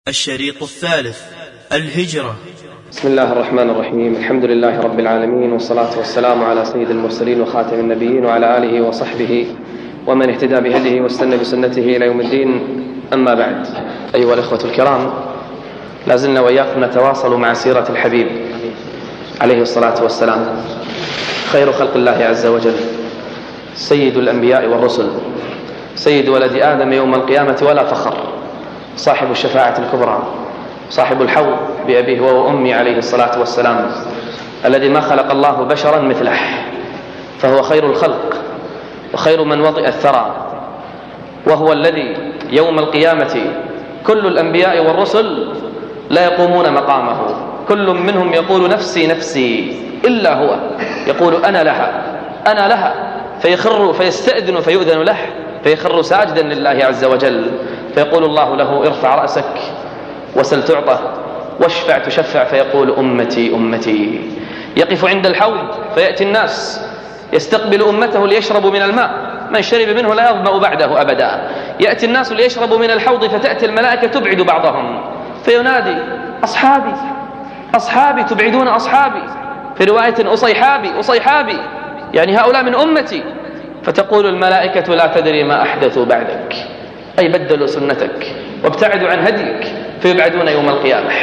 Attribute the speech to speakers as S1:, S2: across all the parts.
S1: الشريط الثالث: الهجرة.
S2: بسم الله الرحمن الرحيم. الحمد لله رب العالمين، والصلاة والسلام على سيد المرسلين وخاتم النبيين وعلى آله وصحبه ومن اهتدى بهديه واستنى بسنته إلى يوم الدين. أما بعد، أيها الإخوة الكرام، لازلنا وإياكم نتواصل مع سيرة الحبيب عليه الصلاة والسلام، خير خلق الله عز وجل، سيد الأنبياء والرسل، سيد ولد آدم يوم القيامة ولا فخر، صاحب الشفاعة الكبرى، صاحب الحوض بأبيه وأمي عليه الصلاة والسلام، الذي ما خلق الله بشرا مثله، فهو خير الخلق وخير من وطئ الثرى، وهو الذي يوم القيامة كل الأنبياء والرسل لا يقومون مقامه، كل منهم يقول نفسي نفسي، إلا هو يقول أنا لها أنا لها، فيخر فيستأذن فيؤذن له، فيخر ساجدا لله عز وجل، فيقول الله له ارفع رأسك وسل تعطى واشفع تشفع، فيقول أمتي أمتي. يقف عند الحوض فيأتي الناس يستقبل أمته ليشربوا من الماء، من شرب منه لا يظمأ بعده أبدا. يأتي الناس ليشربوا من الحوض فتأتي الملائكة تبعد بعضهم، فينادي أصحابي أصحابي تبعدون أصحابي، في رواية أصيحابي أصيحابي، يعني هؤلاء من أمتي، فتقول الملائكة لا تدري ما أحدثوا بعدك، أي بدلوا سنتك وابتعدوا عن هديك، فيبعدون يوم القيامة.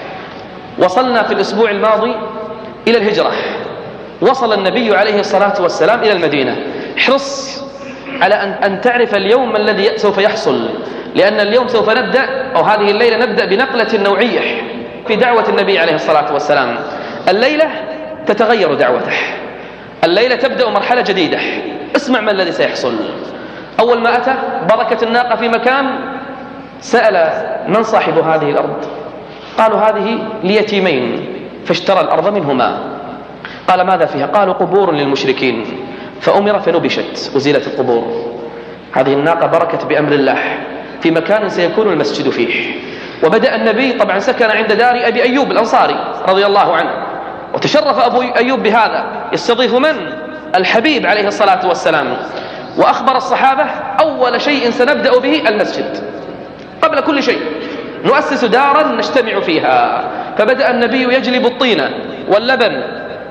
S2: وصلنا في الأسبوع الماضي إلى الهجرة، وصل النبي عليه الصلاة والسلام إلى المدينة. احرص على أن تعرف اليوم الذي سوف يحصل، لأن اليوم سوف نبدأ، أو هذه الليلة نبدأ بنقلة نوعية في دعوة النبي عليه الصلاة والسلام. الليلة تتغير دعوته، الليلة تبدأ مرحلة جديدة. اسمع ما الذي سيحصل. أول ما أتى بركة الناقة في مكان، سأل من صاحب هذه الأرض؟ قالوا هذه ليتيمين، فاشترى الأرض منهما. قال ماذا فيها؟ قالوا قبور للمشركين، فأمر فنبشت وزيلت القبور. هذه الناقة بركت بأمر الله في مكان سيكون المسجد فيه. وبدأ النبي طبعا سكن عند دار أبي أيوب الأنصاري رضي الله عنه، وتشرف أبو أيوب بهذا، يستضيف من؟ الحبيب عليه الصلاة والسلام. وأخبر الصحابة أول شيء سنبدأ به المسجد، قبل كل شيء نؤسس دارا نجتمع فيها. فبدأ النبي يجلب الطين واللبن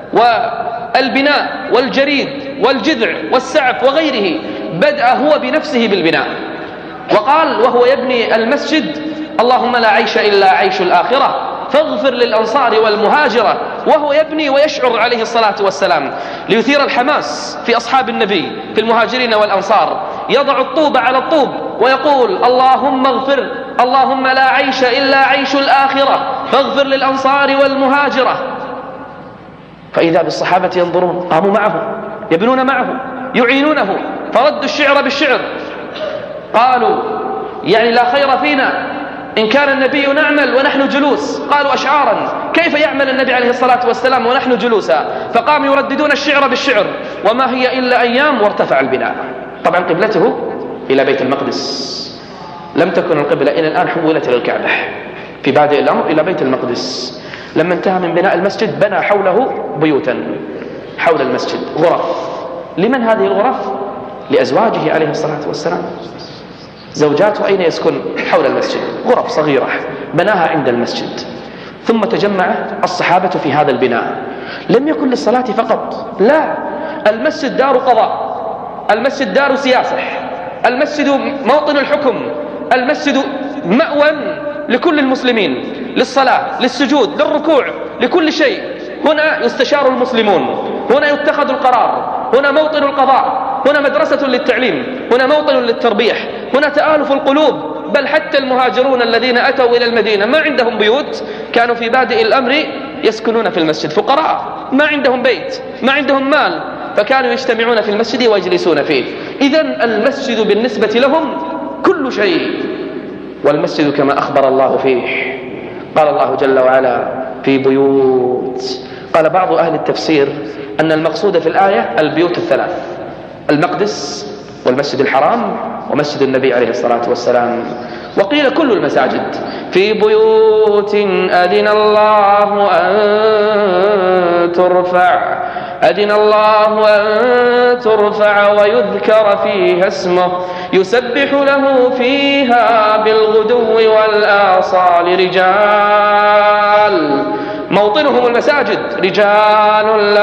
S2: والبناء والجريد والجذع والسعف وغيره، بدأ هو بنفسه بالبناء. وقال وهو يبني المسجد اللهم لا عيش إلا عيش الآخرة فاغفر للأنصار والمهاجرة، وهو يبني ويشعر عليه الصلاة والسلام ليثير الحماس في أصحاب النبي في المهاجرين والأنصار. يضع الطوب على الطوب ويقول اللهم اغفر، اللهم لا عيش إلا عيش الآخرة فاغفر للأنصار والمهاجرة. فإذا بالصحابة ينظرون، قاموا معه يبنون معه يعينونه، فردوا الشعر بالشعر. قالوا يعني لا خير فينا إن كان النبي نعمل ونحن جلوس. قالوا أشعارا، كيف يعمل النبي عليه الصلاة والسلام ونحن جلوسا؟ فقاموا يرددون الشعر بالشعر، وما هي إلا أيام وارتفع البناء. طبعا قبلته إلى بيت المقدس، لم تكن القبلة إلى الآن حولت إلى الكعبة، في بادئ الأمر إلى بيت المقدس. لما انتهى من بناء المسجد بنى حوله بيوتا، حول المسجد غرف. لمن هذه الغرف؟ لأزواجه عليه الصلاة والسلام. زوجاته أين يسكن؟ حول المسجد، غرف صغيرة بناها عند المسجد. ثم تجمع الصحابة في هذا البناء، لم يكن للصلاة فقط، لا، المسجد دار قضاء، المسجد دار سياسة، المسجد موطن الحكم، المسجد مأوى لكل المسلمين، للصلاة، للسجود، للركوع، لكل شيء. هنا يستشار المسلمون، هنا يتخذ القرار، هنا موطن القضاء، هنا مدرسة للتعليم، هنا موطن للتربيح، هنا تآلف القلوب. بل حتى المهاجرون الذين أتوا إلى المدينة ما عندهم بيوت، كانوا في بادئ الأمر يسكنون في المسجد، فقراء ما عندهم بيت، ما عندهم مال، فكانوا يجتمعون في المسجد ويجلسون فيه. إذن المسجد بالنسبة لهم كل شيء. والمسجد كما أخبر الله فيه، قال الله جل وعلا في بيوت. قال بعض أهل التفسير أن المقصود في الآية البيوت الثلاث، المقدس والمسجد الحرام ومسجد النبي عليه الصلاة والسلام. وقيل كل المساجد. في بيوت أذن الله أن ترفع أذن الله أن ترفع ويذكر فيها اسمه يسبح له فيها بالغدو والآصال رجال موطنهم المساجد، رجال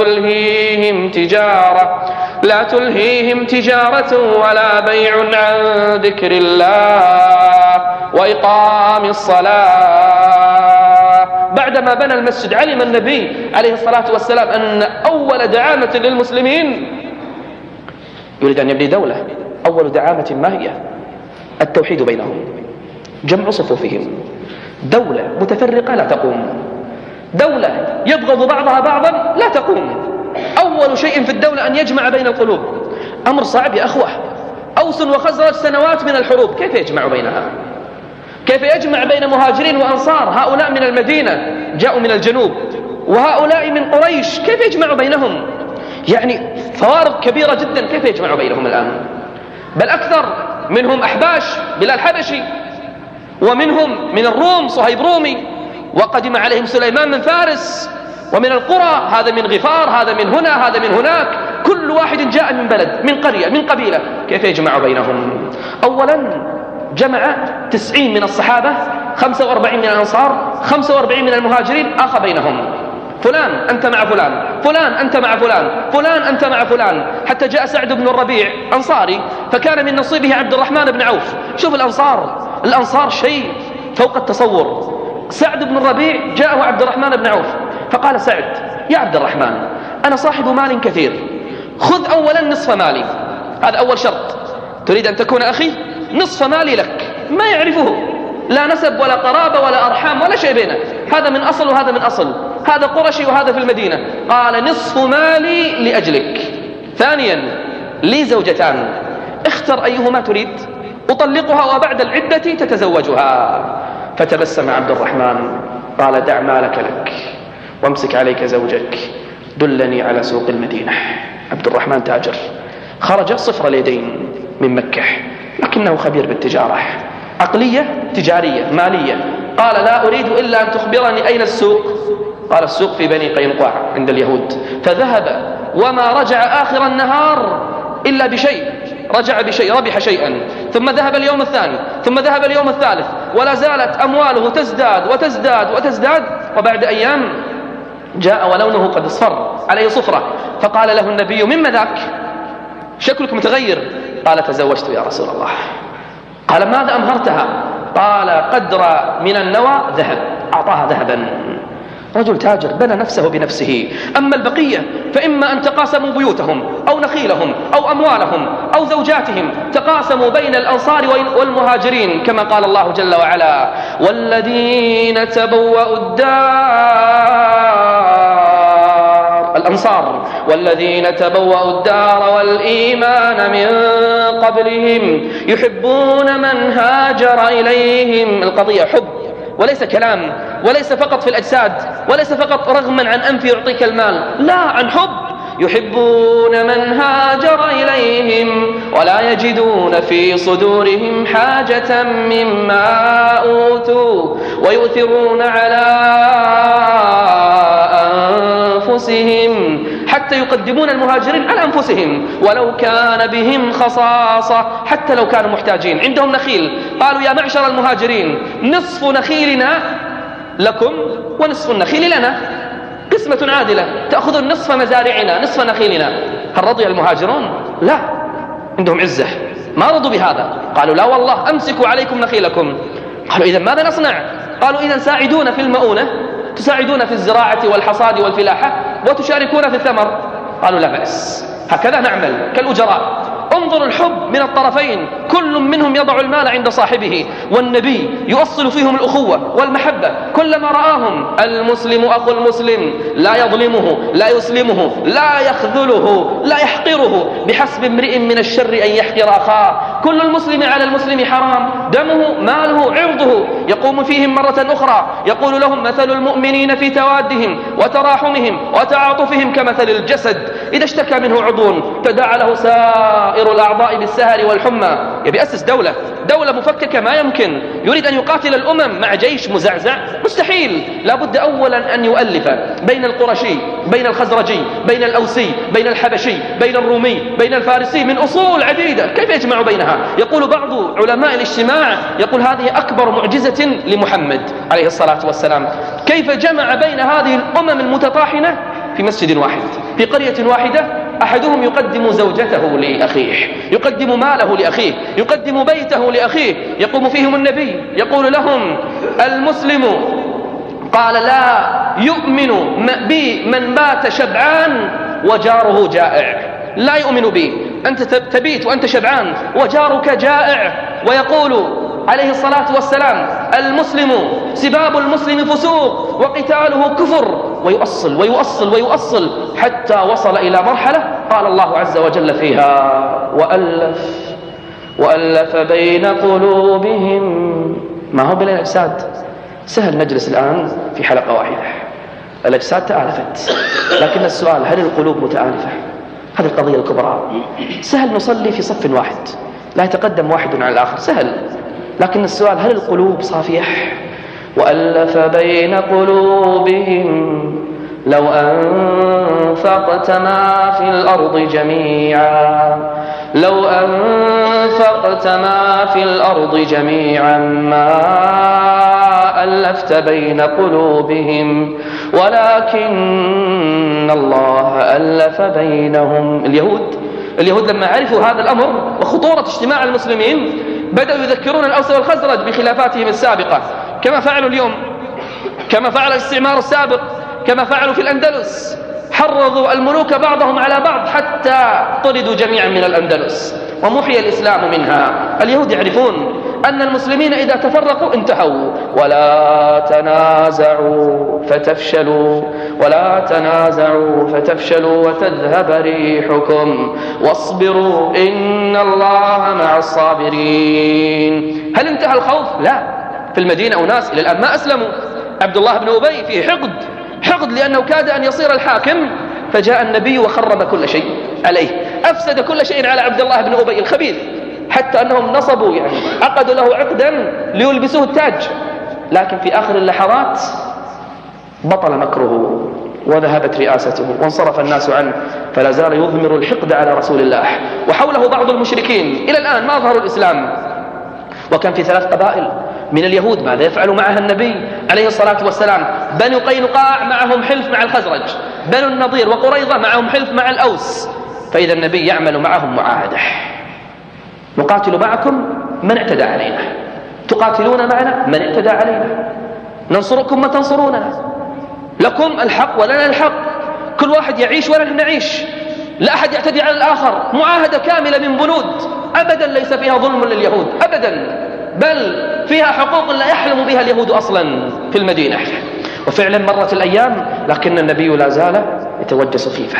S2: لا تلهيهم تجارة ولا بيع عن ذكر الله وإقام الصلاة. بعدما بنى المسجد علم النبي عليه الصلاة والسلام أن أول دعامة للمسلمين يريد أن يبني دولة. أول دعامة ما هي؟ التوحيد بينهم، جمع صفوفهم. دولة متفرقة لا تقوم، دولة يبغض بعضها بعضا لا تقوم. أول شيء في الدولة أن يجمع بين القلوب. أمر صعب يا أخوة. أوس وخزرج سنوات من الحروب، كيف يجمع بينها؟ كيف يجمع بين مهاجرين وأنصار؟ هؤلاء من المدينة جاءوا من الجنوب وهؤلاء من قريش، كيف يجمع بينهم؟ يعني فوارق كبيرة جدا، كيف يجمع بينهم الآن؟ بل أكثر منهم أحباش بلال حبشي، ومنهم من الروم صهيب رومي، وقدم عليهم سليمان من فارس، ومن القرى هذا من غفار، هذا من هنا، هذا من هناك، كل واحد جاء من بلد، من قرية، من قبيلة. كيف يجمع بينهم؟ أولا جمع 90 من الصحابة، 45 من الأنصار، 45 من المهاجرين، آخى بينهم. فلان أنت مع فلان، فلان أنت مع فلان، فلان أنت مع فلان، حتى جاء سعد بن الربيع أنصاري فكان من نصيبه عبد الرحمن بن عوف. شوف الأنصار شيء فوق التصور. سعد بن الربيع جاءه عبد الرحمن بن عوف فقال سعد: يا عبد الرحمن، أنا صاحب مال كثير، خذ أولا نصف مالي، هذا أول شرط. تريد أن تكون أخي؟ نصف مالي لك، ما يعرفه، لا نسب ولا قرابة ولا أرحام ولا شيء بينه، هذا من أصل وهذا من أصل، هذا قرشي وهذا في المدينة. قال: نصف مالي لأجلك. ثانيا: لي زوجتان، اختر أيهما تريد، أطلقها وبعد العدة تتزوجها. فتبسم عبد الرحمن قال: دع مالك لك وامسك عليك زوجك، دلني على سوق المدينة. عبد الرحمن تاجر، خرج صفر اليدين من مكة، لكنه خبير بالتجارة، عقلية تجارية مالية. قال: لا أريد إلا أن تخبرني أين السوق. قال: السوق في بني قينقاع عند اليهود. فذهب وما رجع آخر النهار إلا بشيء، رجع بشيء، ربح شيئا، ثم ذهب اليوم الثاني، ثم ذهب اليوم الثالث، ولا زالت أمواله تزداد وتزداد وتزداد. وبعد أيام جاء ولونه قد اصفر، عليه صفرة، فقال له النبي: مما ذاك؟ شكلك متغير. قال: تزوجت يا رسول الله. قال: ماذا أمهرتها؟ قال: قدر من النوى ذهب، أعطاها ذهبا. رجل تاجر بنى نفسه بنفسه. أما البقية فإما أن تقاسموا بيوتهم أو نخيلهم أو أموالهم أو زوجاتهم، تقاسموا بين الأنصار والمهاجرين، كما قال الله جل وعلا: والذين تبوأوا الدار، الأنصار، والذين تبوأوا الدار والإيمان من قبلهم يحبون من هاجر إليهم. القضية حب وليس كلام، وليس فقط في الأجساد، وليس فقط رغما عن أنف يعطيك المال، لا، عن حب. يحبون من هاجر إليهم ولا يجدون في صدورهم حاجة مما أوتوا ويؤثرون على أنفسهم، حتى يقدمون المهاجرين على أنفسهم ولو كان بهم خصاصة، حتى لو كانوا محتاجين. عندهم نخيل، قالوا: يا معشر المهاجرين، نصف نخيلنا لكم ونصف النخيل لنا، قسمة عادلة، تأخذون نصف مزارعنا نصف نخيلنا. هل رضي المهاجرون؟ لا، عندهم عزة، ما رضوا بهذا. قالوا: لا والله، أمسكوا عليكم نخيلكم. قالوا: إذن ماذا نصنع؟ قالوا: إذن ساعدونا في المؤونة، تساعدون في الزراعة والحصاد والفلاحة وتشاركون في الثمر. قالوا: لا بأس، هكذا نعمل كالأجراء. انظر الحب من الطرفين، كل منهم يضع المال عند صاحبه، والنبي يؤصل فيهم الأخوة والمحبة. كلما رآهم: المسلم أخو المسلم، لا يظلمه، لا يسلمه، لا يخذله، لا يحقره، بحسب امرئ من الشر أن يحقر أخاه. كل المسلم على المسلم حرام، دمه ماله عرضه. يقوم فيهم مرة أخرى يقول لهم: مثل المؤمنين في توادهم وتراحمهم وتعاطفهم كمثل الجسد إذا اشتكى منه عضو تداعى له سائر الأعضاء بالسهر والحمى. يبي أسس دولة دولة مفككة ما يمكن. يريد أن يقاتل الأمم مع جيش مزعزع؟ مستحيل. لابد أولا أن يؤلف بين القرشي، بين الخزرجي، بين الأوسي، بين الحبشي، بين الرومي، بين الفارسي، من أصول عديدة. كيف يجمع بينها؟ يقول بعض علماء الاجتماع، يقول هذه أكبر معجزة لمحمد عليه الصلاة والسلام، كيف جمع بين هذه الأمم المتطاحنة في مسجد واحد، في قرية واحدة. أحدهم يقدم زوجته لأخيه، يقدم ماله لأخيه، يقدم بيته لأخيه. يقوم فيهم النبي يقول لهم: المسلم قال لا يؤمن بي من بات شبعان وجاره جائع. لا يؤمن بي، أنت تبيت وأنت شبعان وجارك جائع. ويقول عليه الصلاة والسلام: المسلم سباب المسلم فسوق وقتاله كفر. ويؤصل ويؤصل ويؤصل حتى وصل إلى مرحلة قال الله عز وجل فيها: وألف بين قلوبهم. ما هو بين الأجساد. سهل نجلس الآن في حلقة واحدة، الأجساد تآلفت، لكن السؤال: هل القلوب متآلفة؟ هذه القضية الكبرى. سهل نصلي في صف واحد لا يتقدم واحد على الآخر، سهل، لكن السؤال: هل القلوب صافية؟ وألف بين قلوبهم لو أنفقت ما في الأرض جميعا، لو أنفقت ما في الأرض جميعا ما ألفت بين قلوبهم ولكن الله ألف بينهم. اليهود لما عرفوا هذا الأمر وخطورة اجتماع المسلمين بدأوا يذكرون الأوس والخزرج بخلافاتهم السابقة، كما فعلوا اليوم، كما فعل الاستعمار السابق، كما فعلوا في الأندلس. حرضوا الملوك بعضهم على بعض حتى طردوا جميعا من الأندلس ومحي الإسلام منها. اليهود يعرفون أن المسلمين إذا تفرقوا انتهوا. ولا تنازعوا فتفشلوا، ولا تنازعوا فتفشلوا وتذهب ريحكم واصبروا إن الله مع الصابرين. هل انتهى الخوف؟ لا. في المدينة أناس إلى الآن ما أسلموا. عبد الله بن أبي فيه حقد لأنه كاد أن يصير الحاكم، فجاء النبي وخرب كل شيء عليه، أفسد كل شيء على عبد الله بن أبي الخبيث، حتى أنهم نصبوا عقدوا له عقدا ليلبسوه التاج. لكن في آخر اللحظات بطل مكره وذهبت رئاسته وانصرف الناس عنه، فلا زال يضمر الحقد على رسول الله. وحوله بعض المشركين إلى الآن ما ظهروا الإسلام. وكان في 3 قبائل من اليهود، ماذا يفعل معها النبي عليه الصلاة والسلام؟ بنو قينقاع معهم حلف مع الخزرج، بنو النضير وقريظة معهم حلف مع الأوس. فإذا النبي يعمل معهم معاهدة: نقاتل معكم من اعتدى علينا، تقاتلون معنا من اعتدى علينا، ننصركم ما تنصروننا، لكم الحق ولنا الحق، كل واحد يعيش ولن نعيش، لا أحد يعتدي على الآخر. معاهدة كاملة من بنود أبدا ليس فيها ظلم لليهود أبدا، بل فيها حقوق لا يحلم بها اليهود أصلا في المدينة. وفعلا مرت الأيام لكن النبي لا زال يتوجس خيفة.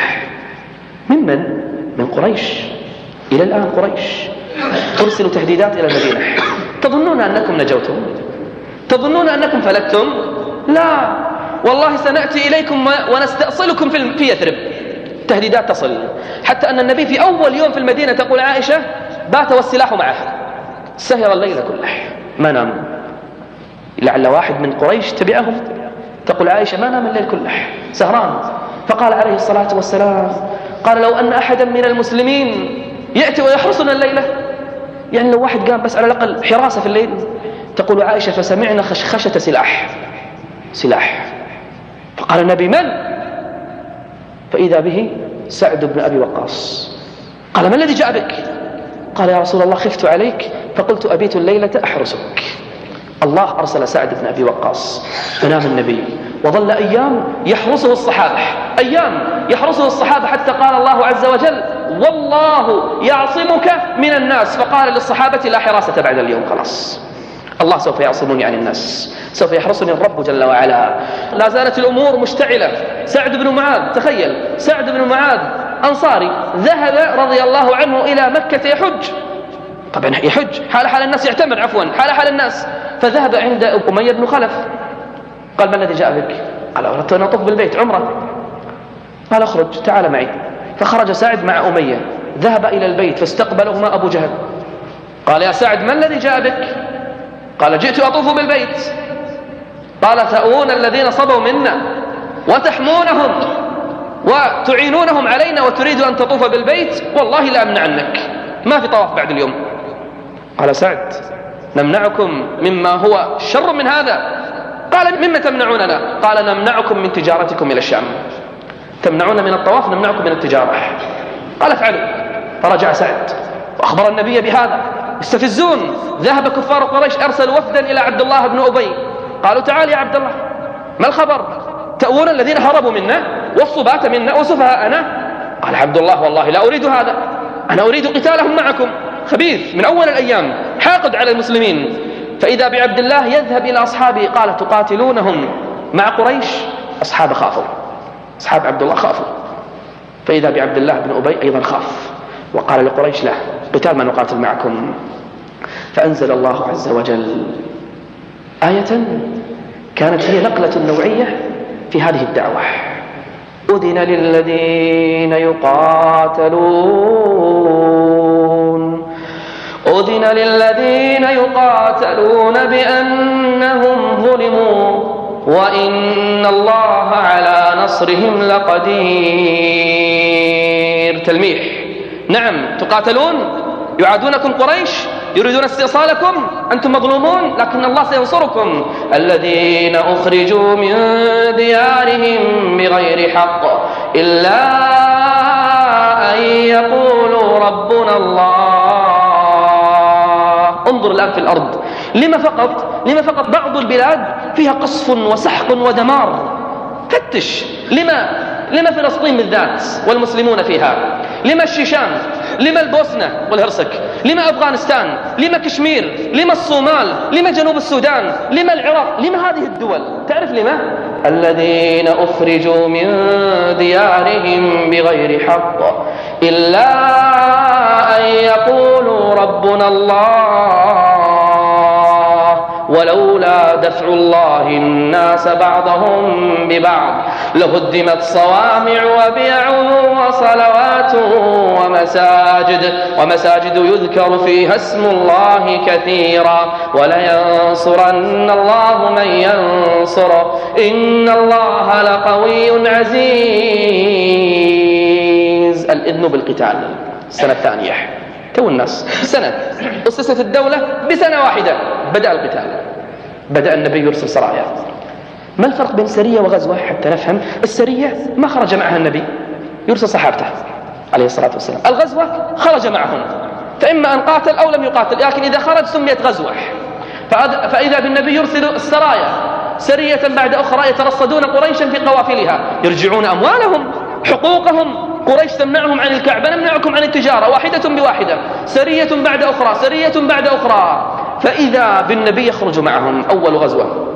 S2: من قريش. إلى الآن قريش ترسل تهديدات إلى المدينة: تظنون أنكم نجوتم؟ تظنون أنكم فلتم؟ لا والله سنأتي إليكم ونستأصلكم في يثرب. تهديدات تصل، حتى أن النبي في أول يوم في المدينة تقول عائشة بات والسلاح معه، سهر الليل كله ما نام، لعل واحد من قريش تبعهم. تقول عائشة ما نام الليل كله سهران. فقال عليه الصلاة والسلام، قال: لو أن أحدا من المسلمين يأتي ويحرسنا الليلة، يعني لو واحد قام بس على الأقل حراسة في الليل. تقول عائشة فسمعنا خشخشة سلاح. فقال النبي: من؟ فإذا به سعد بن أبي وقاص. قال: ما الذي جاء بك؟ قال: يا رسول الله خفت عليك فقلت أبيت الليلة أحرسك. الله أرسل سعد بن أبي وقاص، فنام النبي وظل أيام يحرسه الصحابة، أيام يحرسه الصحابة، حتى قال الله عز وجل: والله يعصمك من الناس. فقال للصحابة: لا حراسة بعد اليوم، خلاص الله سوف يعصمني عن الناس، سوف يحرسني الرب جل وعلا. لا زالت الأمور مشتعلة. سعد بن معاذ، تخيل سعد بن معاذ أنصاري ذهب رضي الله عنه إلى مكة يحج، طبعا يحج حال الناس، يعتمر عفوا حال الناس. فذهب عند أمية بن خلف، قال: ما الذي جاء بك؟ قال: أردت أن أطوف بالبيت عمرة. قال: اخرج تعال معي. فخرج سعد مع أمية، ذهب إلى البيت فاستقبلهما أبو جهل. قال يا سعد ما الذي جاء بك؟ قال جئت أطوف بالبيت. قال تأوون الذين صبوا منا وتحمونهم وتعينونهم علينا وتريد أن تطوف بالبيت؟ والله لا أمنع عنك، ما في طواف بعد اليوم. قال سعد نمنعكم مما هو شر من هذا. قال مما تمنعوننا؟ قال نمنعكم من تجارتكم إلى الشام. تمنعون من الطواف، نمنعكم من التجارة. قال افعلوا. فرجع سعد وأخبر النبي بهذا. يستفزون. ذهب كفار قريش أرسلوا وفدا إلى عبد الله بن أبي، قالوا تعال يا عبد الله ما الخبر؟ تأوون الذين هربوا منا والصبات منا وسفهاءنا. قال عبد الله والله لا أريد هذا، أنا أريد قتالهم معكم. خبيث من أول الأيام، حاقد على المسلمين. فإذا بعبد الله يذهب إلى أصحابه قال تقاتلونهم مع قريش؟ أصحاب خافوا، أصحاب عبد الله خافوا. فإذا بعبد الله بن أبي أيضا خاف وقال لقريش لا، قتال ما نقاتل معكم. فأنزل الله عز وجل آية كانت هي نقلة نوعية في هذه الدعوة: أذن للذين يقاتلون بأنهم ظلموا وإن الله على نصرهم لقدير. تلميح: نعم تقاتلون، يعادونكم قريش، يريدون استئصالكم، أنتم مظلومون، لكن الله سينصركم. الذين أخرجوا من ديارهم بغير حق إلا أن يقولوا ربنا الله. انظر الآن في الأرض، لما فقط بعض البلاد فيها قصف وسحق ودمار؟ فتش. لما فلسطين بالذات والمسلمون فيها؟ لما الشيشان؟ لما البوسنة والهرسك؟ لما أفغانستان؟ لما كشمير؟ لما الصومال؟ لما جنوب السودان؟ لما العراق؟ لما هذه الدول؟ تعرف لما؟ الذين أخرجوا من ديارهم بغير حق إلا أن يقولوا ربنا الله ولولا دفع الله الناس بعضهم ببعض لهدمت صوامع وبيع وصلوات ومساجد يذكر فيها اسم الله كثيرا ولينصرن الله من ينصره إن الله لقوي عزيز. الإذن بالقتال السنة الثانية، تو الناس سنة أسست الدولة، بسنة واحدة بدأ القتال، بدأ النبي يرسل سرايا. ما الفرق بين سرية وغزوة حتى نفهم؟ السرية ما خرج معها النبي، يرسل صحابته عليه الصلاة والسلام. الغزوة خرج معهم، فإما أن قاتل أو لم يقاتل، لكن إذا خرج سميت غزوة. فإذا بالنبي يرسل السرايا سرية بعد أخرى يترصدون قريشا في قوافلها، يرجعون أموالهم حقوقهم. قريش تمنعهم عن الكعبة، نمنعكم عن التجارة، واحدة بواحدة، سرية بعد أخرى، سرية بعد أخرى. فإذا بالنبي يخرج معهم. أول غزوة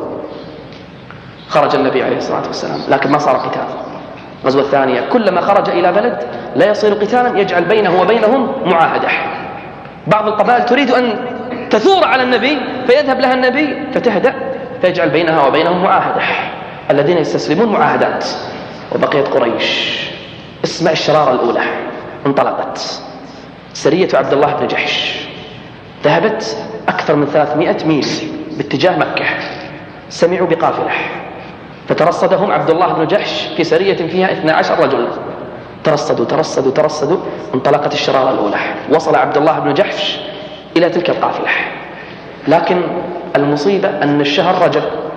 S2: خرج النبي عليه الصلاة والسلام، لكن ما صار قتال. غزوة الثانية كلما خرج إلى بلد لا يصير قتالا يجعل بينه وبينهم معاهدة. بعض القبائل تريد أن تثور على النبي فيذهب لها النبي فتهدأ فيجعل بينها وبينهم معاهدة. الذين يستسلمون معاهدات. وبقيت قريش. اسمع الشرارة الأولى. انطلقت سرية عبد الله بن جحش، ذهبت أكثر من 300 ميل باتجاه مكة. سمعوا بقافلة فترصدهم عبد الله بن جحش في سرية فيها 12 رجل. ترصدوا. انطلقت الشرارة الأولى. وصل عبد الله بن جحش إلى تلك القافلة، لكن المصيبة أن الشهر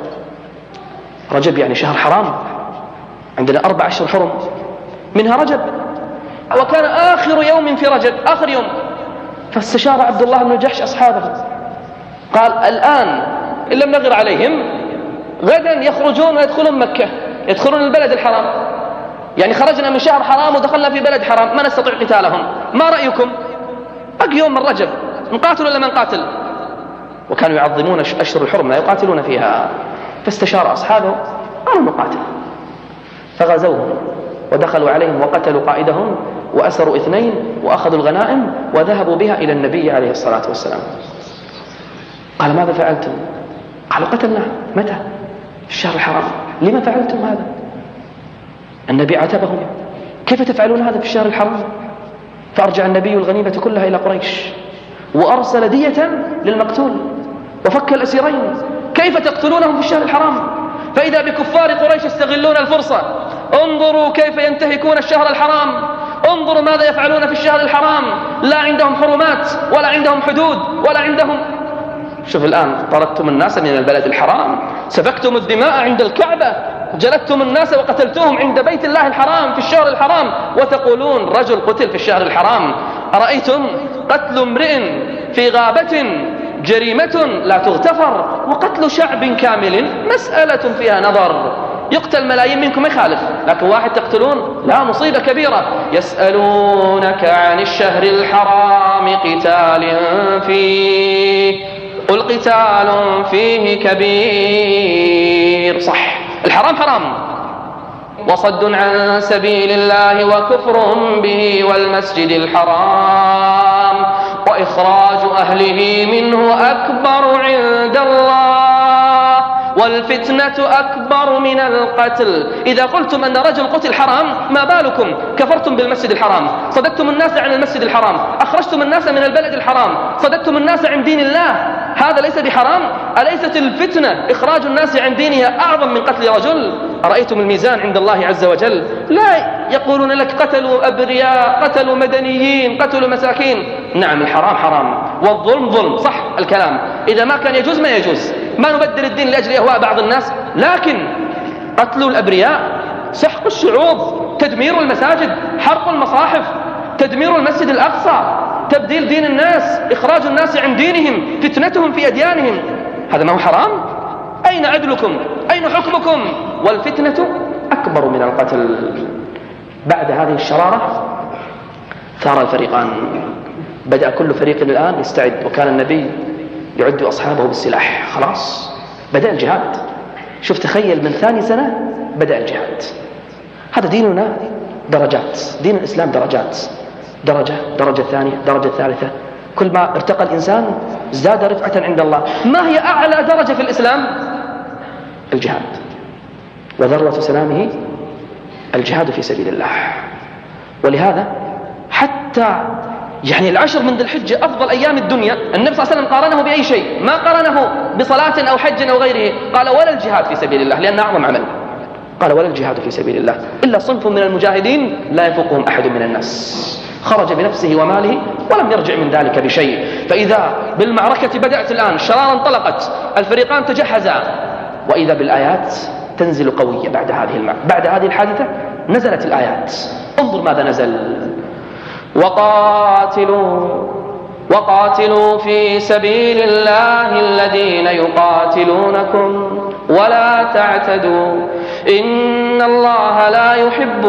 S2: رجب يعني شهر حرام، عندنا 4 أشهر حرم منها رجب، وكان آخر يوم في رجب، آخر يوم. فاستشار عبد الله بن جحش أصحابه، قال الآن إن لم نغر عليهم غدا يخرجون ويدخلون مكة، يدخلون البلد الحرام، يعني خرجنا من شهر حرام ودخلنا في بلد حرام، ما نستطيع قتالهم، ما رأيكم؟ باقي يوم من رجب، نقاتل ولا ما نقاتل؟ وكانوا يعظمون أشهر الحرم لا يقاتلون فيها. فاستشار أصحابه قالوا نقاتل. فغزوهم ودخلوا عليهم وقتلوا قائدهم وأسروا 2 وأخذوا الغنائم وذهبوا بها إلى النبي عليه الصلاة والسلام. قال ماذا فعلتم؟ قالوا قتلنا. متى؟ في الشهر الحرام. لما فعلتم هذا؟ النبي عاتبهم، كيف تفعلون هذا في الشهر الحرام؟ فأرجع النبي الغنيمة كلها إلى قريش، وأرسل دية للمقتول وفك الأسيرين. كيف تقتلونهم في الشهر الحرام؟ فإذا بكفار قريش يستغلون الفرصة. انظروا كيف ينتهكون الشهر الحرام، انظروا ماذا يفعلون في الشهر الحرام. لا عندهم حرمات ولا عندهم حدود ولا عندهم. شوف الآن، طردتم الناس من البلد الحرام، سفكتم الدماء عند الكعبة، جلدتم الناس وقتلتهم عند بيت الله الحرام في الشهر الحرام، وتقولون رجل قتل في الشهر الحرام. أرأيتم قتل امرئ في غابة جريمة لا تغتفر، وقتل شعب كامل مسألة فيها نظر. يقتل ملايين منكم ما يخالف، لكن واحد تقتلون، لا، مصيبة كبيرة. يسألونك عن الشهر الحرام قتال فيه، قل قتال فيه كبير. صح، الحرام حرام، وصد عن سبيل الله وكفر به والمسجد الحرام وإخراج أهله منه أكبر عند الله والفتنة أكبر من القتل. إذا قلتم أن رجل قتل حرام، ما بالكم كفرتم بالمسجد الحرام، صددتم الناس عن المسجد الحرام، أخرجتم الناس من البلد الحرام، صددتم الناس عن دين الله. هذا ليس بحرام؟ أليست الفتنة إخراج الناس عن دينها أعظم من قتل رجل؟ أرأيتم الميزان عند الله عز وجل؟ لا يقولون لك قتلوا أبرياء، قتلوا مدنيين، قتلوا مساكين. نعم، الحرام حرام والظلم ظلم، صح الكلام. إذا ما كان يجوز ما يجوز، ما نبدل الدين لأجل أهواء بعض الناس، لكن قتل الأبرياء، سحق الشعوب، تدمير المساجد، حرق المصاحف، تدمير المسجد الأقصى، تبديل دين الناس، إخراج الناس عن دينهم، فتنتهم في أديانهم، هذا ما هو حرام؟ أين عدلكم؟ أين حكمكم؟ والفتنة أكبر من القتل. بعد هذه الشرارة ثار الفريقان، بدأ كل فريق الآن يستعد، وكان النبي يعد أصحابه بالسلاح. خلاص بدأ الجهاد. شوف، تخيل من ثاني سنة بدأ الجهاد. هذا ديننا درجات، دين الإسلام درجات، درجة ثانية، درجة ثالثة. كل ما ارتقى الإنسان ازداد رفعة عند الله. ما هي أعلى درجة في الإسلام؟ الجهاد، وذروة سلامه الجهاد في سبيل الله. ولهذا حتى العشر من ذي الحجة أفضل أيام الدنيا، النبي صلى الله عليه وسلم قارنه بأي شيء؟ ما قارنه بصلاة أو حج أو غيره، قال ولا الجهاد في سبيل الله، لأنه أعظم عمل. قال ولا الجهاد في سبيل الله إلا صنف من المجاهدين لا يفوقهم أحد من الناس، خرج بنفسه وماله ولم يرجع من ذلك بشيء. فإذا بالمعركة بدأت الآن، الشرارة انطلقت، الفريقان تجهزا، وإذا بالآيات تنزل قوية. بعد هذه الحادثة نزلت الآيات. انظر ماذا نزل: وقاتلوا في سبيل الله الذين يقاتلونكم ولا تعتدوا إن الله لا يحب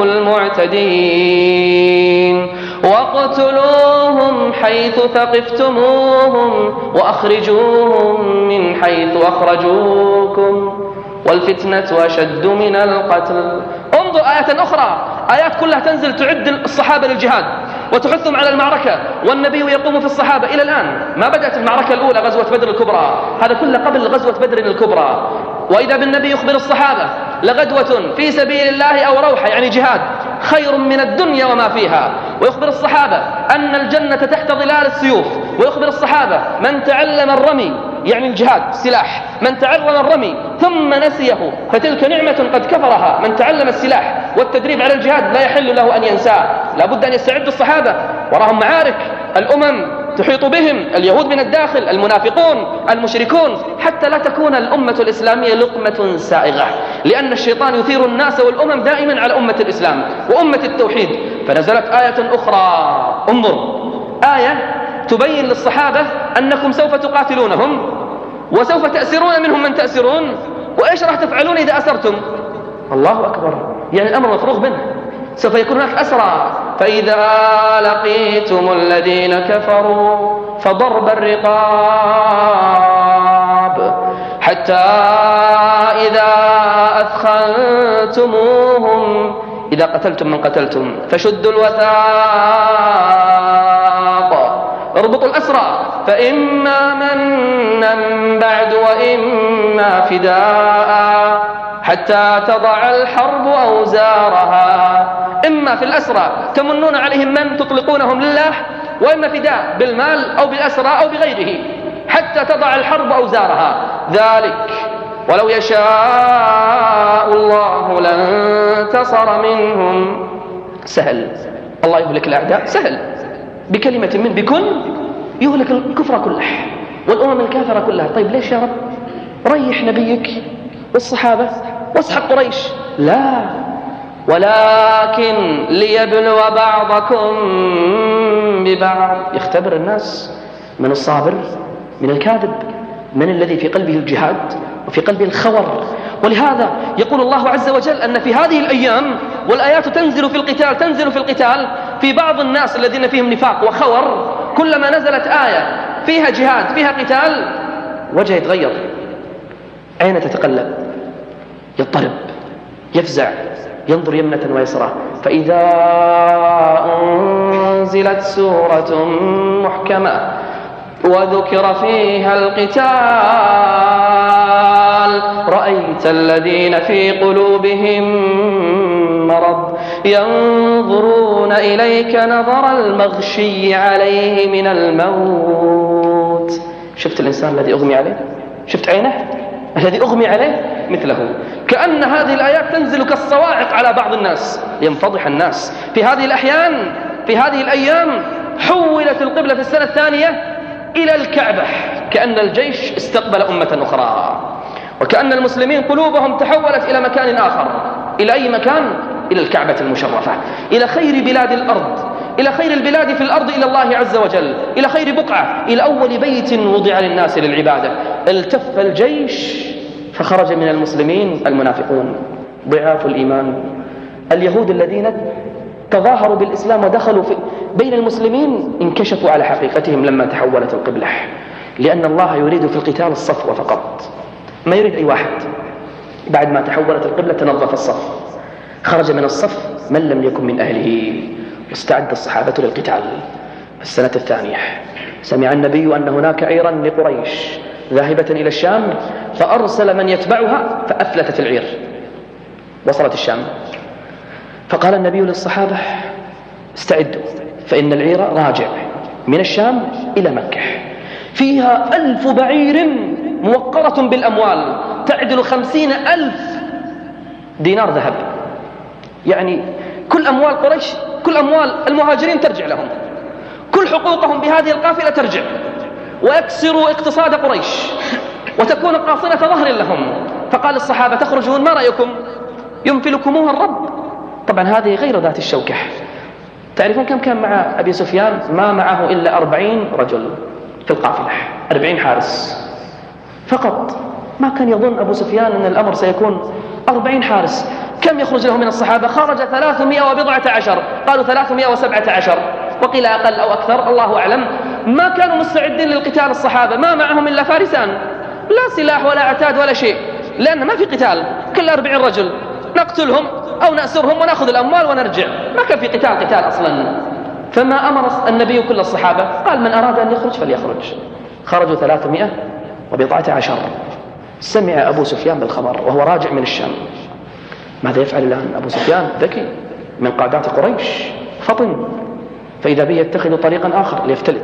S2: المعتدين واقتلوهم حيث ثقفتموهم وأخرجوهم من حيث أخرجوكم والفتنة أشد من القتل. انظر آية أخرى، آيات كلها تنزل تعد الصحابة للجهاد وتحثهم على المعركة، والنبي يقوم في الصحابة إلى الآن. ما بدأت المعركة الأولى غزوة بدر الكبرى، هذا كله قبل غزوة بدر الكبرى. وإذا بالنبي يخبر الصحابة لغدوة في سبيل الله أو روحة جهاد خير من الدنيا وما فيها، ويخبر الصحابة أن الجنة تحت ظلال السيوف، ويخبر الصحابة من تعلم الرمي الجهاد سلاح، من تعلم الرمي ثم نسيه فتلك نعمة قد كفرها. من تعلم السلاح والتدريب على الجهاد لا يحل له أن ينساه، لابد أن يستعد الصحابة، وراهم معارك، الأمم تحيط بهم، اليهود من الداخل، المنافقون، المشركون، حتى لا تكون الأمة الإسلامية لقمة سائغة، لأن الشيطان يثير الناس والأمم دائما على أمة الإسلام وأمة التوحيد. فنزلت آية أخرى، انظر، آية تبين للصحابة أنكم سوف تقاتلونهم وسوف تأسرون منهم من تأسرون، وإيش راح تفعلون إذا أسرتم؟ الله أكبر، الأمر مفروغ منه، سوف يكون هناك أسرى. فإذا لقيتم الذين كفروا فضرب الرقاب حتى إذا أثخنتموهم، إذا قتلتم من قتلتم فشدوا الوثاق، اربطوا الأسرى، فإما منا بعد وإما فداء حتى تضع الحرب أوزارها. إما في الأسرى تمنون عليهم من تطلقونهم لله، وإما فداء بالمال أو بالأسرى أو بغيره حتى تضع الحرب أوزارها. ذلك ولو يشاء الله لانتصر منهم. سهل الله يهلك الأعداء، سهل بكلمة من بكن يهلك الكفر كله والأمم الكافرة كلها. طيب ليش يا رب؟ ريح نبيك والصحابة واسحق قريش. لا، ولكن ليبلو بعضكم ببعض، يختبر الناس من الصابر من الكاذب، من الذي في قلبه الجهاد وفي قلبه الخور. ولهذا يقول الله عز وجل أن في هذه الأيام والآيات تنزل في القتال في بعض الناس الذين فيهم نفاق وخور، كلما نزلت آية فيها جهاد فيها قتال وجهه يتغير، عينه تتقلب، يضطرب، يفزع، ينظر يمنة ويسرى. فإذا أنزلت سورة محكمة وذكر فيها القتال رأيت الذين في قلوبهم مرض ينظرون إليك نظر المغشي عليه من الموت. شفت الإنسان الذي أغمي عليه؟ شفت عينه الذي أغمي عليه؟ مثله. كأن هذه الآيات تنزل كالصواعق على بعض الناس لينفضح الناس. في هذه الأحيان في هذه الأيام حولت القبلة في السنة الثانية إلى الكعبة، كأن الجيش استقبل أمة أخرى، وكأن المسلمين قلوبهم تحولت إلى مكان آخر. إلى أي مكان؟ إلى الكعبة المشرفة، إلى خير بلاد الأرض، إلى خير البلاد في الأرض، إلى الله عز وجل، إلى خير بقعة، إلى أول بيت وضع للناس للعبادة. التف الجيش فخرج من المسلمين المنافقون ضعاف الإيمان، اليهود الذين تظاهروا بالإسلام ودخلوا بين المسلمين انكشفوا على حقيقتهم لما تحولت القبلة، لأن الله يريد في القتال الصفو فقط، ما يريد أي واحد. بعد ما تحولت القبلة تنظف الصف، خرج من الصف من لم يكن من أهله، واستعد الصحابة للقتال. في السنة الثانية سمع النبي أن هناك عيرا لقريش ذاهبة إلى الشام، فأرسل من يتبعها فأفلتت العير، وصلت الشام. فقال النبي للصحابة استعدوا فإن العير راجع من الشام إلى مكة، فيها 1000 بعير موقرة بالأموال تعدل 50,000 دينار ذهب، يعني كل أموال قريش، كل أموال المهاجرين ترجع لهم، كل حقوقهم بهذه القافلة ترجع، ويكسروا اقتصاد قريش وتكون قاصرة ظهر لهم. فقال الصحابة تخرجون ما رأيكم؟ ينفلكموها الرب. طبعا هذه غير ذات الشوكة. تعرفون كم كان مع أبي سفيان؟ ما معه إلا 40 رجل في القافلة، 40 حارس فقط. ما كان يظن أبو سفيان أن الأمر سيكون 40 حارس. كم يخرج له من الصحابة؟ خرج 314، قالوا 317 وقيل أقل أو أكثر، الله أعلم. ما كانوا مستعدين للقتال الصحابة، ما معهم إلا فارسان، لا سلاح ولا عتاد ولا شيء، لأن ما في قتال، كل 40 رجل نقتلهم أو نأسرهم ونأخذ الأموال ونرجع، ما كان في قتال أصلا. فما أمر النبي كل الصحابة، قال من أراد أن يخرج فليخرج. خرجوا 314. سمع أبو سفيان بالخبر وهو راجع من الشام. ماذا يفعل الآن أبو سفيان؟ ذكي من قادات قريش، فطن، فإذا به يتخذ طريقا آخر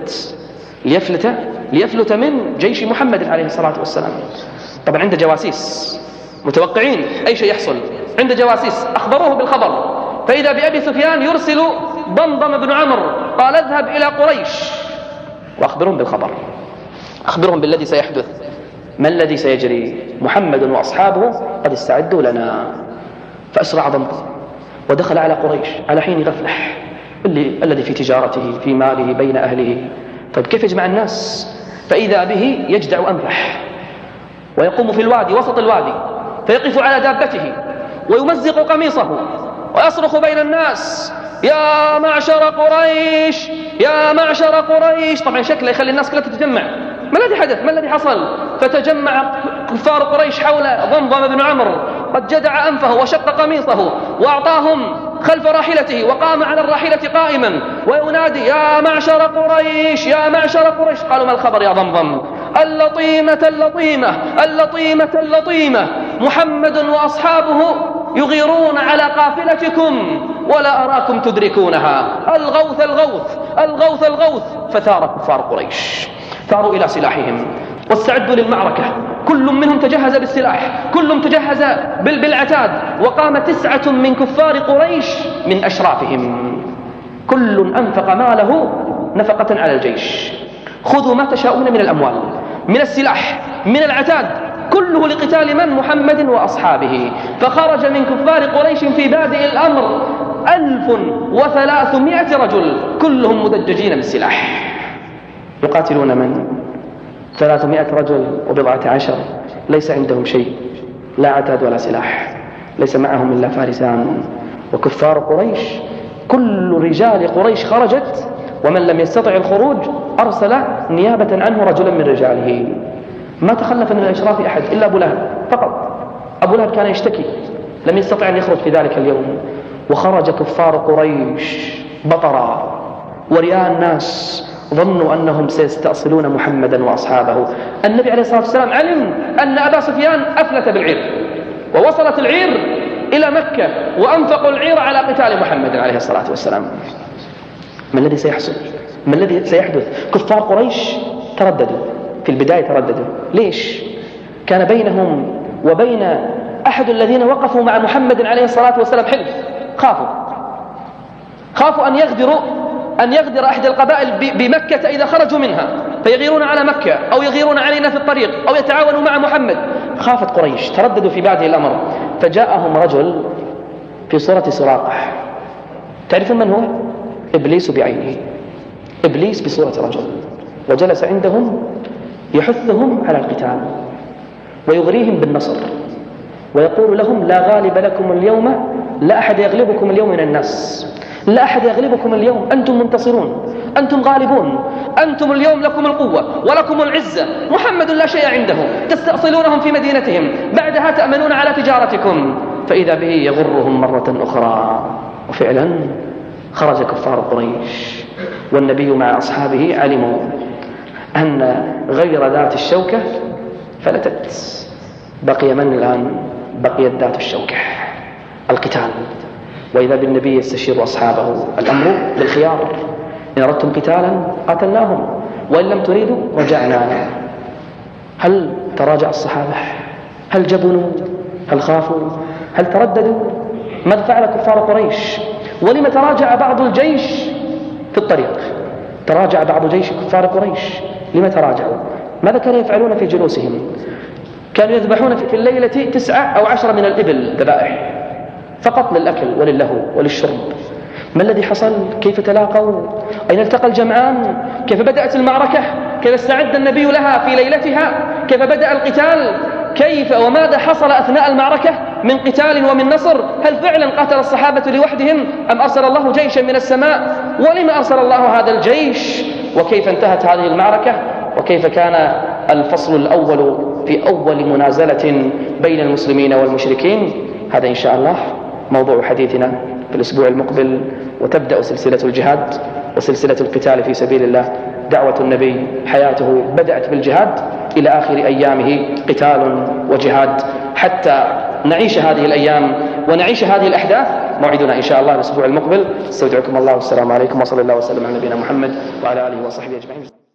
S2: ليفلت من جيش محمد عليه الصلاة والسلام. طبعا عنده جواسيس متوقعين أي شيء يحصل، عنده جواسيس أخبروه بالخبر. فإذا بأبي سفيان يرسل ضمضم بن عمرو قال اذهب إلى قريش وأخبرهم بالخبر، أخبرهم بالذي سيحدث. ما الذي سيجري؟ محمد وأصحابه قد استعدوا لنا. فأسرع ضمضم ودخل على قريش على حين غفلة، الذي في تجارته في ماله بين أهله. طيب كيف يجمع الناس؟ فإذا به يجدع أنفه ويقوم في الوادي، وسط الوادي، فيقف على دابته ويمزق قميصه ويصرخ بين الناس يا معشر قريش يا معشر قريش. طبعا شكله يخلي الناس كلها تتجمع. ما الذي حدث؟ ما الذي حصل؟ فتجمع كفار قريش حول ضمضم بن عمرو، قد جدع أنفه وشق قميصه وأعطاهم خلف راحلته، وقام على الراحلة قائما وينادي يا معشر قريش يا معشر قريش. قالوا ما الخبر يا ضمضم؟ اللطيمة محمد وأصحابه يغيرون على قافلتكم ولا أراكم تدركونها. الغوث الغوث الغوث. فثار كفار قريش، ثاروا إلى سلاحهم واستعدوا للمعركة. كل منهم تجهز بالسلاح، كلهم تجهز بالعتاد. وقام 9 من كفار قريش من أشرافهم، كل أنفق ماله نفقة على الجيش. خذوا ما تشاءون من الأموال، من السلاح، من العتاد، كله لقتال من؟ محمد وأصحابه. فخرج من كفار قريش في بادئ الأمر 1300 رجل، كلهم مدججين بالسلاح، يقاتلون من؟ 300 رجل وبضعة عشر، ليس عندهم شيء، لا عتاد ولا سلاح، ليس معهم إلا فارسان. وكفار قريش كل رجال قريش خرجت، ومن لم يستطع الخروج أرسل نيابة عنه رجلا من رجاله. ما تخلف من الأشراف أحد إلا أبو لهب فقط. أبو لهب كان يشتكي، لم يستطع أن يخرج في ذلك اليوم. وخرج كفار قريش بطرا، ورئاء الناس ظنوا أنهم سيستأصلون محمدا وأصحابه. النبي عليه الصلاة والسلام علم أن أبا سفيان أفلت بالعير، ووصلت العير إلى مكة، وأنفقوا العير على قتال محمد عليه الصلاة والسلام. ما الذي سيحصل؟ ما الذي سيحدث؟ كفار قريش ترددوا في البداية، ترددوا. ليش؟ كان بينهم وبين أحد الذين وقفوا مع محمد عليه الصلاة والسلام حلف. خافوا أن يغدر أحد القبائل بمكة إذا خرجوا منها، فيغيرون على مكة أو يغيرون علينا في الطريق أو يتعاونوا مع محمد. خافت قريش، ترددوا في بادئ الأمر. فجاءهم رجل في صورة سراقة. تعرفون من هو؟ إبليس بعينه، إبليس بصورة رجل، وجلس عندهم يحثهم على القتال ويغريهم بالنصر، ويقول لهم: لا غالب لكم اليوم، لا أحد يغلبكم اليوم من الناس، لا أحد يغلبكم اليوم، أنتم منتصرون، أنتم غالبون، أنتم اليوم لكم القوة ولكم العزة. محمد لا شيء عنده، تستأصلونهم في مدينتهم، بعدها تأمنون على تجارتكم. فإذا به يغرهم مرة أخرى. وفعلا خرج كفار قريش، والنبي مع أصحابه علموا أن غير ذات الشوكة فلتت. بقي من الآن؟ بقيت ذات الشوكة، القتال. وإذا بالنبي يستشير أصحابه: الأمر للخيار، إن أردتم قتالا قاتلناهم، وإن لم تريدوا رجعنا. هل تراجع الصحابة؟ هل جبنوا؟ هل خافوا؟ هل ترددوا؟ ماذا فعل كفار قريش؟ ولما تراجع بعض الجيش في الطريق؟ تراجع بعض جيش كفار قريش. لما تراجعوا؟ ماذا كانوا يفعلون في جلوسهم؟ كانوا يذبحون في الليلة 9 أو 10 من الإبل ذبائح فقط للأكل وللهو وللشرب. ما الذي حصل؟ كيف تلاقوا؟ أين التقى الجمعان؟ كيف بدأت المعركة؟ كيف استعد النبي لها في ليلتها؟ كيف بدأ القتال؟ كيف وماذا حصل أثناء المعركة من قتال ومن نصر؟ هل فعلا قاتل الصحابة لوحدهم أم أرسل الله جيشا من السماء؟ ولما أرسل الله هذا الجيش؟ وكيف انتهت هذه المعركة؟ وكيف كان الفصل الأول في أول منازلة بين المسلمين والمشركين؟ هذا إن شاء الله موضوع حديثنا في الأسبوع المقبل. وتبدأ سلسلة الجهاد وسلسلة القتال في سبيل الله. دعوة النبي حياته بدأت بالجهاد، إلى آخر أيامه قتال وجهاد، حتى نعيش هذه الأيام ونعيش هذه الأحداث. موعدنا إن شاء الله الأسبوع المقبل. استودعكم الله والسلام عليكم، وصلى الله وسلم على نبينا محمد وعلى آله وصحبه أجمعين.